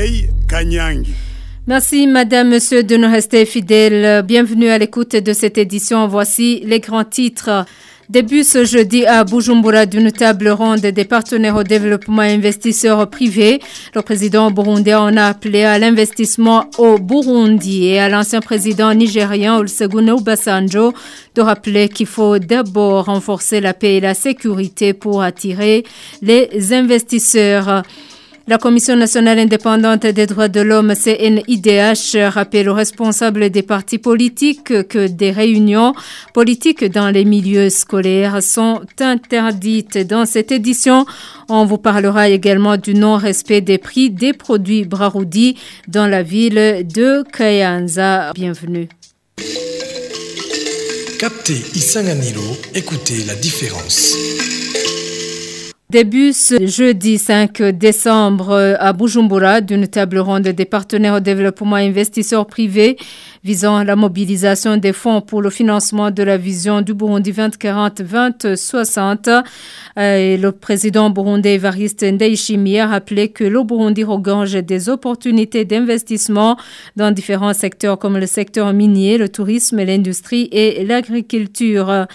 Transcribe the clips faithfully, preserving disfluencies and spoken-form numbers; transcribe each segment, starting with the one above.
Mireille Kanyangi. Merci Madame, Monsieur de nous rester fidèles. Bienvenue à l'écoute de cette édition. Voici les grands titres. Début ce jeudi à Bujumbura d'une table ronde des partenaires au développement et investisseurs privés. Le président burundais en a appelé à l'investissement au Burundi et à l'ancien président nigérien Olusegun Obasanjo de rappeler qu'il faut d'abord renforcer la paix et la sécurité pour attirer les investisseurs. La Commission nationale indépendante des droits de l'homme, C N I D H, rappelle aux responsables des partis politiques que des réunions politiques dans les milieux scolaires sont interdites. Dans cette édition, on vous parlera également du non-respect des prix des produits Braroudi dans la ville de Kayanza. Bienvenue. Captez Isanganilo, écoutez la différence. Début ce jeudi cinq décembre à Bujumbura d'une table ronde des partenaires au développement et investisseurs privés visant la mobilisation des fonds pour le financement de la vision du Burundi vingt quarante vingt soixante. Et le président burundais Evariste Ndayishimiye a rappelé que le Burundi regorge des opportunités d'investissement dans différents secteurs comme le secteur minier, le tourisme, l'industrie et l'agriculture.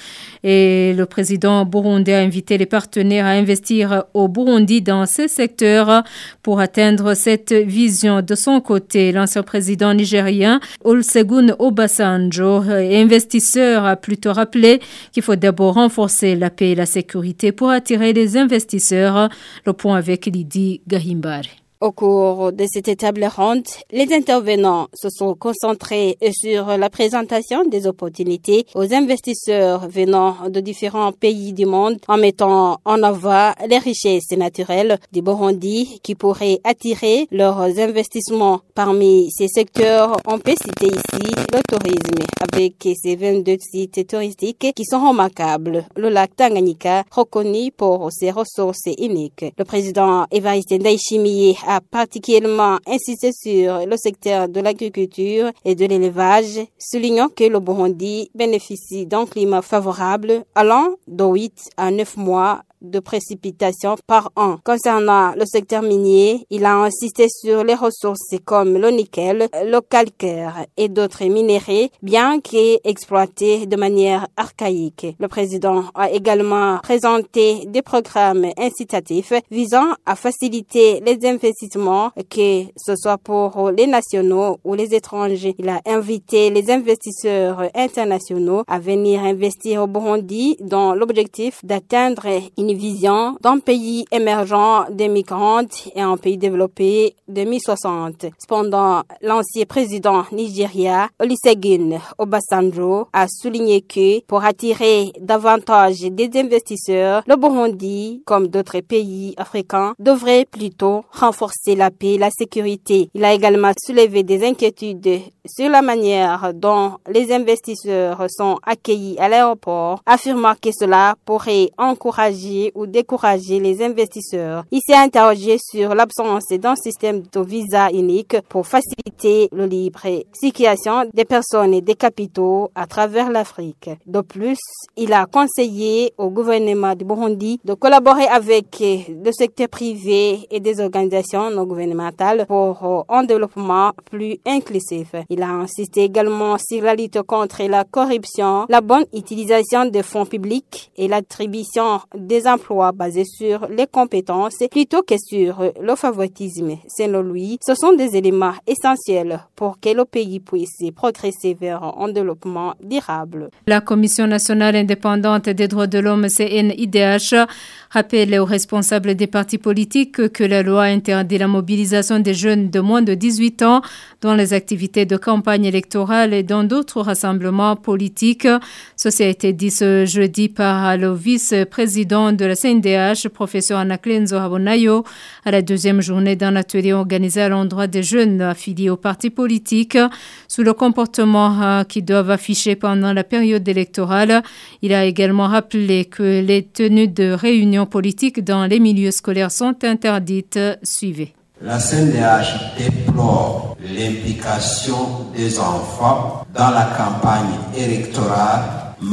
Et le président burundais a invité les partenaires à investir au Burundi dans ces secteurs pour atteindre cette vision. De son côté, l'ancien président nigérien Olusegun Obasanjo, investisseur, a plutôt rappelé qu'il faut d'abord renforcer la paix et la sécurité pour attirer les investisseurs. Le point avec Lydie Gahimbare. Au cours de cette table ronde, les intervenants se sont concentrés sur la présentation des opportunités aux investisseurs venant de différents pays du monde en mettant en avant les richesses naturelles du Burundi qui pourraient attirer leurs investissements. Parmi ces secteurs, on peut citer ici le tourisme avec ses vingt-deux sites touristiques qui sont remarquables. Le lac Tanganyika, reconnu pour ses ressources uniques. Le président Evariste Ndayishimiye a particulièrement insisté sur le secteur de l'agriculture et de l'élevage, soulignant que le Burundi bénéficie d'un climat favorable allant de huit à neuf mois de précipitations par an. Concernant le secteur minier, il a insisté sur les ressources comme le nickel, le calcaire et d'autres minéraux, bien qu'exploités de manière archaïque. Le président a également présenté des programmes incitatifs visant à faciliter les investissements, que ce soit pour les nationaux ou les étrangers. Il a invité les investisseurs internationaux à venir investir au Burundi dans l'objectif d'atteindre une vision d'un pays émergent deux mille quarante et un pays développé deux mille soixante. Cependant, l'ancien président nigérien Olusegun Obasanjo a souligné que pour attirer davantage des investisseurs, le Burundi, comme d'autres pays africains, devrait plutôt renforcer la paix et la sécurité. Il a également soulevé des inquiétudes sur la manière dont les investisseurs sont accueillis à l'aéroport, affirmant que cela pourrait encourager ou décourager les investisseurs. Il s'est interrogé sur l'absence d'un système de visa unique pour faciliter le libre circulation des personnes et des capitaux à travers l'Afrique. De plus, il a conseillé au gouvernement du Burundi de collaborer avec le secteur privé et des organisations non gouvernementales pour un développement plus inclusif. Il a insisté également sur la lutte contre la corruption, la bonne utilisation des fonds publics et l'attribution des emplois basés sur les compétences plutôt que sur le favoritisme. Selon lui, ce sont des éléments essentiels pour que le pays puisse progresser vers un développement durable. La Commission nationale indépendante des droits de l'homme, C N I D H, rappelle aux responsables des partis politiques que la loi interdit la mobilisation des jeunes de moins de dix-huit ans dans les activités de campagne électorale et dans d'autres rassemblements politiques. Ceci a été dit ce jeudi par le vice-président de la C N D H, professeur Anaklenzo Habonayo, à la deuxième journée d'un atelier organisé à l'endroit des jeunes affiliés aux partis politiques sous le comportement qu'ils doivent afficher pendant la période électorale. Il a également rappelé que les tenues de réunions politiques dans les milieux scolaires sont interdites. Suivez. La C N D H déplore l'implication des enfants dans la campagne électorale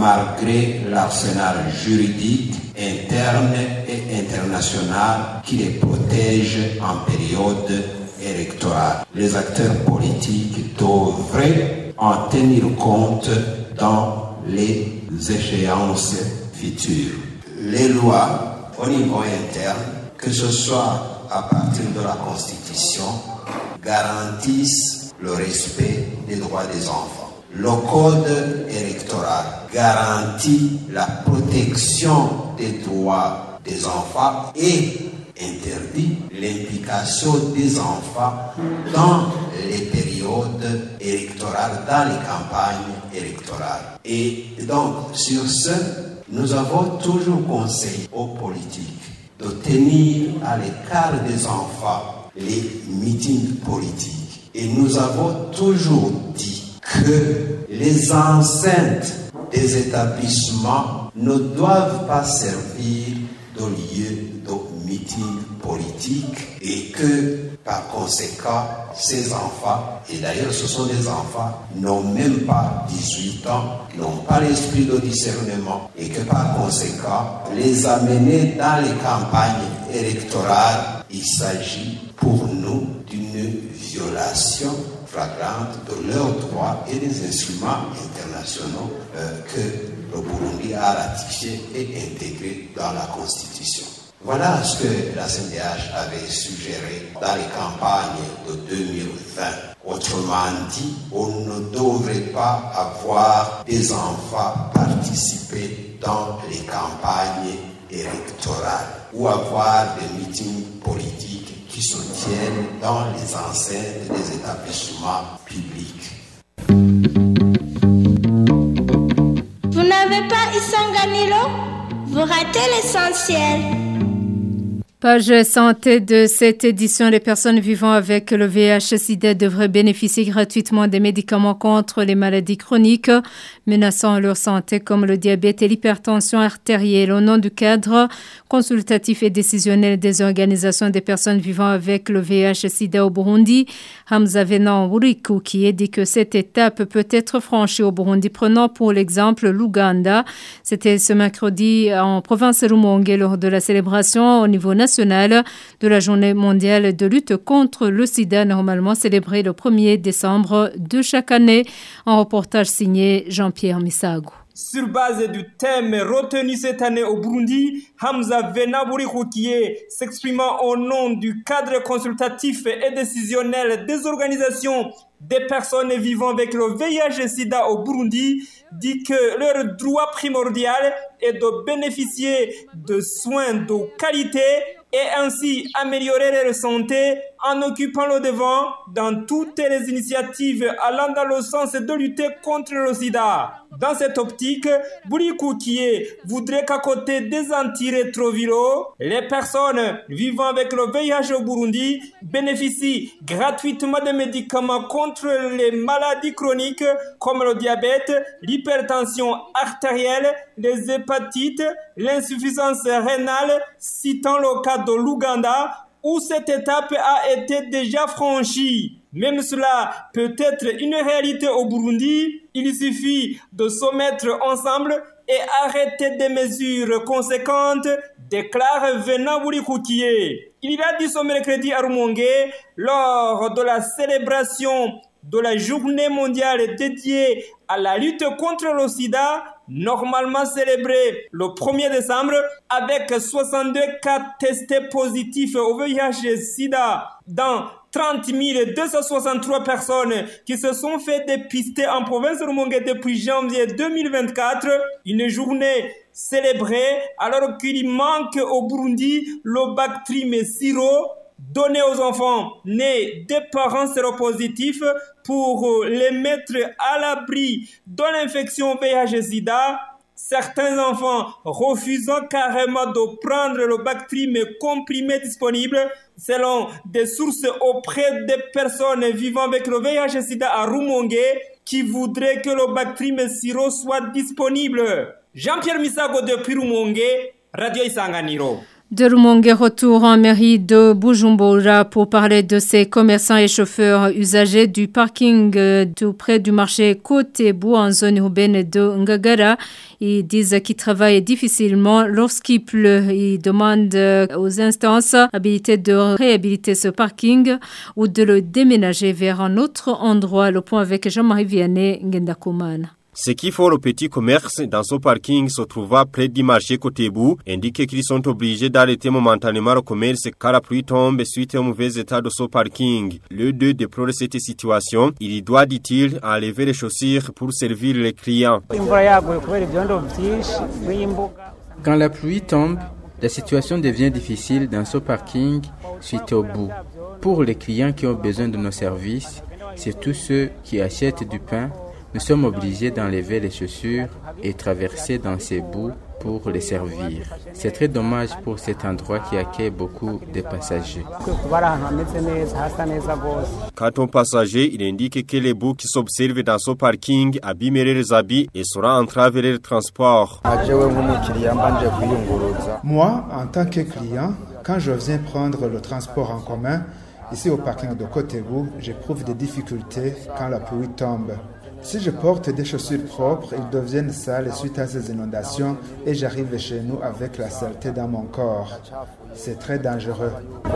malgré l'arsenal juridique interne et international qui les protège en période électorale. Les acteurs politiques devraient en tenir compte dans les échéances futures. Les lois au niveau interne, que ce soit à partir de la Constitution, garantissent le respect des droits des enfants. Le code électoral garantit la protection des droits des enfants et interdit l'implication des enfants dans les périodes électorales, dans les campagnes électorales. Et donc, sur ce, nous avons toujours conseillé aux politiques de tenir à l'écart des enfants les meetings politiques. Et nous avons toujours dit que les enceintes des établissements ne doivent pas servir de lieu de meeting politique et que par conséquent ces enfants, et d'ailleurs ce sont des enfants, n'ont même pas dix-huit ans, n'ont pas l'esprit de discernement et que par conséquent les amener dans les campagnes électorales, il s'agit pour nous d'une violation flagrante de leurs droits et des instruments internationaux euh, que le Burundi a ratifiés et intégrés dans la Constitution. Voilà ce que la C N D H avait suggéré dans les campagnes de deux mille vingt. Autrement dit, on ne devrait pas avoir des enfants participer dans les campagnes électorales ou avoir des meetings politiques qui se tiennent dans les enceintes des établissements publics. Vous n'avez pas Isanganilo? Vous ratez l'essentiel. Page santé de cette édition, les personnes vivant avec le V I H-Sida devraient bénéficier gratuitement des médicaments contre les maladies chroniques menaçant leur santé comme le diabète et l'hypertension artérielle. Au nom du cadre consultatif et décisionnel des organisations des personnes vivant avec le V I H-Sida au Burundi, Hamza Venan Wurikukiye dit que cette étape peut être franchie au Burundi, prenant pour l'exemple l'Ouganda. C'était ce mercredi en province Rumonge lors de la célébration au niveau national de la journée mondiale de lutte contre le sida, normalement célébrée le premier décembre de chaque année. Un reportage signé Jean-Pierre Misago. Sur base du thème retenu cette année au Burundi, Hamza Venan Wurikukiye, s'exprimant au nom du cadre consultatif et décisionnel des organisations des personnes vivant avec le V I H-Sida au Burundi, dit que leur droit primordial est de bénéficier de soins de qualité et ainsi améliorer leur santé en occupant le devant dans toutes les initiatives allant dans le sens de lutter contre le sida. Dans cette optique, Wurikukiye voudrait qu'à côté des antirétroviraux, les personnes vivant avec le V I H au Burundi bénéficient gratuitement de médicaments contre les maladies chroniques comme le diabète, l'hypertension artérielle, les hépatites, l'insuffisance rénale, citant le cas de l'Ouganda, où cette étape a été déjà franchie. Même cela peut être une réalité au Burundi, il suffit de se mettre ensemble et arrêter des mesures conséquentes, déclare Venan Wurikukiye. Il a dit ce mercredi à Rumonge lors de la célébration de la journée mondiale dédiée à la lutte contre le sida, normalement célébrée le premier décembre, avec soixante-deux cas testés positifs au V I H-Sida dans trente mille deux cent soixante-trois personnes qui se sont fait dépister en province de Rumonge depuis janvier deux mille vingt-quatre. Une journée célébrée alors qu'il manque au Burundi le Bactrim sirop donné aux enfants nés des parents séropositifs pour les mettre à l'abri de l'infection V I H-Sida. Certains enfants refusant carrément de prendre le Bactrim comprimé disponible, selon des sources auprès des personnes vivant avec le V I H-Sida à Rumonge, qui voudraient que le Bactrim sirop soit disponible. Jean-Pierre Misago depuis Rumonge, Radio Isanganiro. De Rumongue, retour en mairie de Bujumbura pour parler de ces commerçants et chauffeurs usagers du parking tout près du marché Kotebu en zone urbaine de Ngagara. Ils disent qu'ils travaillent difficilement lorsqu'il pleut. Ils demandent aux instances habilitées de réhabiliter ce parking ou de le déménager vers un autre endroit. Le point avec Jean-Marie Vianney Ngendakumana. Ce qui font le petit commerce dans ce parking se trouva près du marché Kotebu indique qu'ils sont obligés d'arrêter momentanément le commerce car la pluie tombe suite au mauvais état de ce parking. Le deux déplore cette situation. Il doit, dit-il, enlever les chaussures pour servir les clients. Quand la pluie tombe, la situation devient difficile dans ce parking suite au bout. Pour les clients qui ont besoin de nos services, surtout ceux qui achètent du pain, nous sommes obligés d'enlever les chaussures et traverser dans ces boues pour les servir. C'est très dommage pour cet endroit qui accueille beaucoup de passagers. Quant aux passagers, il indique que les boues qui s'observent dans ce parking abîmeraient les habits et sera entravé leur transport. Moi, en tant que client, quand je viens prendre le transport en commun, ici au parking de Kotebu, j'éprouve des difficultés quand la pluie tombe. Si je porte des chaussures propres, ils deviennent sales suite à ces inondations et j'arrive chez nous avec la saleté dans mon corps. C'est très dangereux.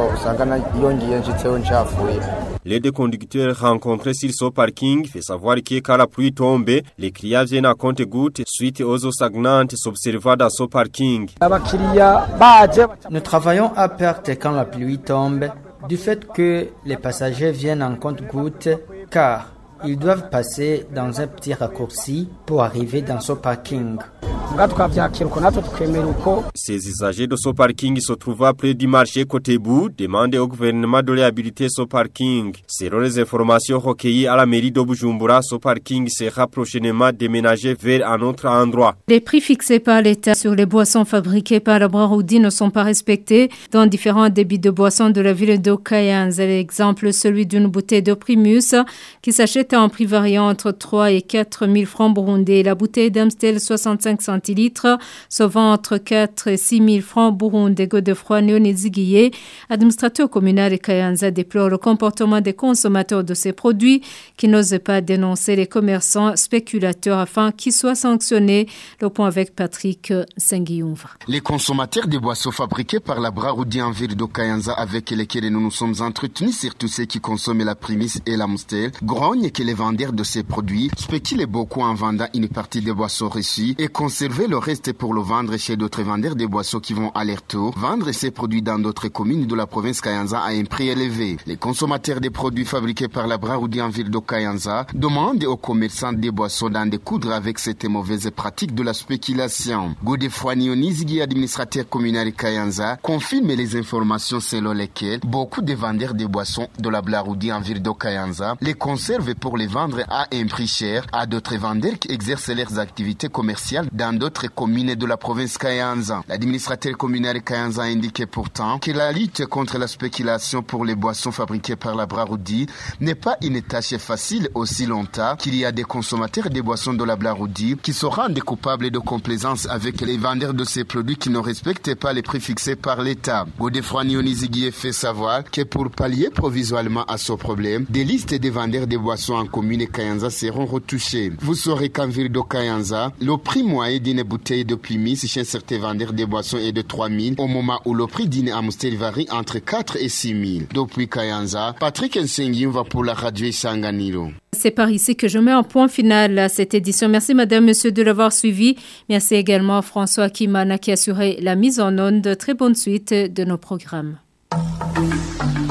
Les deux conducteurs rencontrés sur ce parking font savoir que quand la pluie tombe, les clients viennent à compte-gouttes suite aux eaux stagnantes s'observant dans ce parking. Nous travaillons à perte quand la pluie tombe, du fait que les passagers viennent en compte-gouttes car ils doivent passer dans un petit raccourci pour arriver dans ce parking. Ces usagers de ce parking se trouvent près du marché Kotebu demandent au gouvernement de réhabiliter ce parking. Selon les informations recueillies à la mairie de Bujumbura, ce parking sera prochainement déménagé vers un autre endroit. Les prix fixés par l'État sur les boissons fabriquées par la Braroudi ne sont pas respectés dans différents débits de boissons de la ville de Kayanza. L'exemple, celui d'une bouteille de Primus qui s'achète en prix variant entre trois et quatre mille francs burundais. La bouteille d'Amstel soixante-cinq centilitres se vend entre quatre et six mille francs burundais. Godefroy Néoneziguié, administrateur communal de Kayanza, déplore le comportement des consommateurs de ces produits qui n'osent pas dénoncer les commerçants spéculateurs afin qu'ils soient sanctionnés. Le point avec Patrick Senguiouvre. Les consommateurs des boissons fabriquées par la Braroudi en ville de Kayanza avec lesquels nous nous sommes entretenus, surtout ceux qui consomment la Primus et l'Amstel, grognent que les vendeurs de ces produits spéculent beaucoup en vendant une partie des boissons reçues et conserver le reste pour le vendre chez d'autres vendeurs des boissons qui vont à leur tour vendre ces produits dans d'autres communes de la province Kayanza à un prix élevé. Les consommateurs des produits fabriqués par la Braroudi en ville de Kayanza demandent aux commerçants des boissons d'en découdre avec cette mauvaise pratique de la spéculation. Godefroy Néonizigui, administrateur communal de Kayanza, confirme les informations selon lesquelles beaucoup de vendeurs de boissons de la Braroudi en ville de Kayanza les conservent pour les vendre à un prix cher à d'autres vendeurs qui exercent leurs activités commerciales dans d'autres communes de la province Kayanza. L'administrateur communal de Kayanza a indiqué pourtant que la lutte contre la spéculation pour les boissons fabriquées par la Braroudi n'est pas une tâche facile aussi longtemps qu'il y a des consommateurs des boissons de la Braroudi qui se rendent coupables de complaisance avec les vendeurs de ces produits qui ne respectent pas les prix fixés par l'État. Godefroy Néonizigui fait savoir que pour pallier provisoirement à ce problème, des listes des vendeurs des boissons en commune Kayanza seront retouchées. Vous saurez qu'en ville de Kayanza, le prix moyen d'une bouteille de Primus chez certains vendeurs des boissons est de trois mille, au moment où le prix d'une Amstel varie entre quatre et six mille. Depuis Kayanza, Patrick Nsengi va pour la radio Isanganiro. C'est par ici que je mets un point final à cette édition. Merci madame, monsieur de l'avoir suivi. Merci également à François Kimana qui a assuré la mise en onde. Très bonne suite de nos programmes.